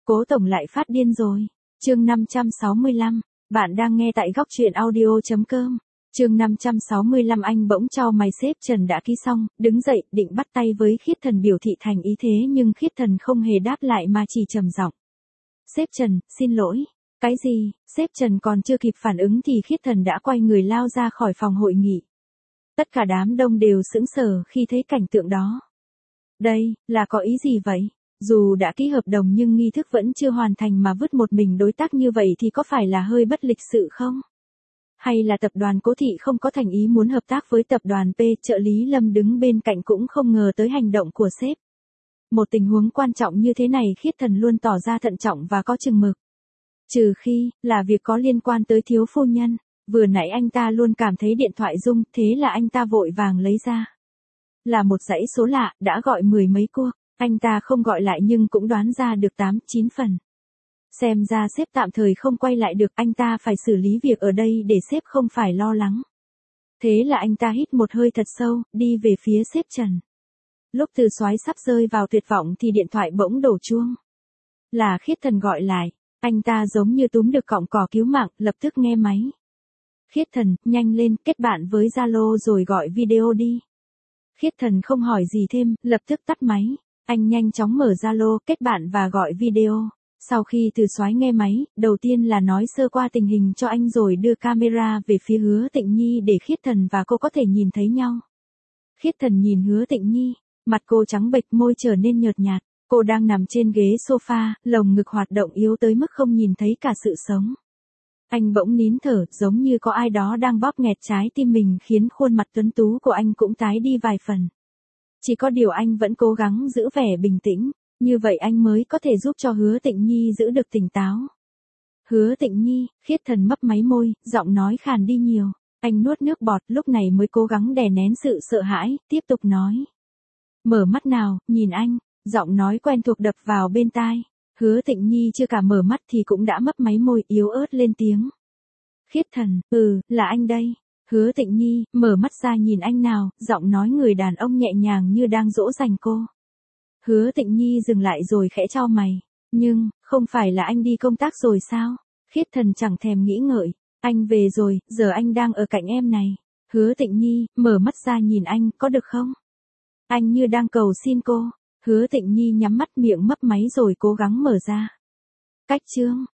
Cố tổng lại phát điên rồi. Chương 565, bạn đang nghe tại góc truyện audio.com. Chương 565 anh bỗng cho mày sếp Trần đã ký xong, đứng dậy, định bắt tay với Khiết Thần biểu thị thành ý thế nhưng Khiết Thần không hề đáp lại mà chỉ trầm giọng. Sếp Trần, xin lỗi. Cái gì? Sếp Trần còn chưa kịp phản ứng thì Khiết Thần đã quay người lao ra khỏi phòng hội nghị. Tất cả đám đông đều sững sờ khi thấy cảnh tượng đó. Đây, là có ý gì vậy? Dù đã ký hợp đồng nhưng nghi thức vẫn chưa hoàn thành mà vứt một mình đối tác như vậy thì có phải là hơi bất lịch sự không? Hay là tập đoàn Cố Thị không có thành ý muốn hợp tác với tập đoàn P? Trợ lý Lâm đứng bên cạnh cũng không ngờ tới hành động của sếp. Một tình huống quan trọng như thế này Khiết Thần luôn tỏ ra thận trọng và có chừng mực. Trừ khi, là việc có liên quan tới thiếu phu nhân. Vừa nãy anh ta luôn cảm thấy điện thoại rung, thế là anh ta vội vàng lấy ra. Là một dãy số lạ, đã gọi mười mấy cuộc. Anh ta không gọi lại nhưng cũng đoán ra được 8-9 phần. Xem ra sếp tạm thời không quay lại được, anh ta phải xử lý việc ở đây để sếp không phải lo lắng. Thế là anh ta hít một hơi thật sâu, đi về phía sếp Trần. Lúc Từ Soái sắp rơi vào tuyệt vọng thì điện thoại bỗng đổ chuông. Là Khiết Thần gọi lại, anh ta giống như túm được cọng cỏ cứu mạng, lập tức nghe máy. Khiết Thần, nhanh lên, kết bạn với Zalo rồi gọi video đi. Khiết Thần không hỏi gì thêm, lập tức tắt máy. Anh nhanh chóng mở Zalo, kết bạn và gọi video. Sau khi Từ Soái nghe máy, đầu tiên là nói sơ qua tình hình cho anh rồi đưa camera về phía Hứa Tịnh Nhi để Khiết Thần và cô có thể nhìn thấy nhau. Khiết Thần nhìn Hứa Tịnh Nhi, mặt cô trắng bệch, môi trở nên nhợt nhạt. Cô đang nằm trên ghế sofa, lồng ngực hoạt động yếu tới mức không nhìn thấy cả sự sống. Anh bỗng nín thở, giống như có ai đó đang bóp nghẹt trái tim mình khiến khuôn mặt tuấn tú của anh cũng tái đi vài phần. Chỉ có điều anh vẫn cố gắng giữ vẻ bình tĩnh, như vậy anh mới có thể giúp cho Hứa Tịnh Nhi giữ được tỉnh táo. Hứa Tịnh Nhi, Khiết Thần mấp máy môi, giọng nói khàn đi nhiều. Anh nuốt nước bọt, lúc này mới cố gắng đè nén sự sợ hãi, tiếp tục nói. Mở mắt nào, nhìn anh, giọng nói quen thuộc đập vào bên tai. Hứa Tịnh Nhi chưa cả mở mắt thì cũng đã mấp máy môi yếu ớt lên tiếng. Khiết Thần, là anh đây. Hứa Tịnh Nhi, mở mắt ra nhìn anh nào, giọng nói người đàn ông nhẹ nhàng như đang dỗ dành cô. Hứa Tịnh Nhi dừng lại rồi khẽ chau mày. Nhưng, không phải là anh đi công tác rồi sao? Khiết Thần chẳng thèm nghĩ ngợi. Anh về rồi, giờ anh đang ở cạnh em này. Hứa Tịnh Nhi, mở mắt ra nhìn anh, có được không? Anh như đang cầu xin cô. Hứa Tịnh Nhi nhắm mắt miệng mấp máy rồi cố gắng mở ra. Cách chương.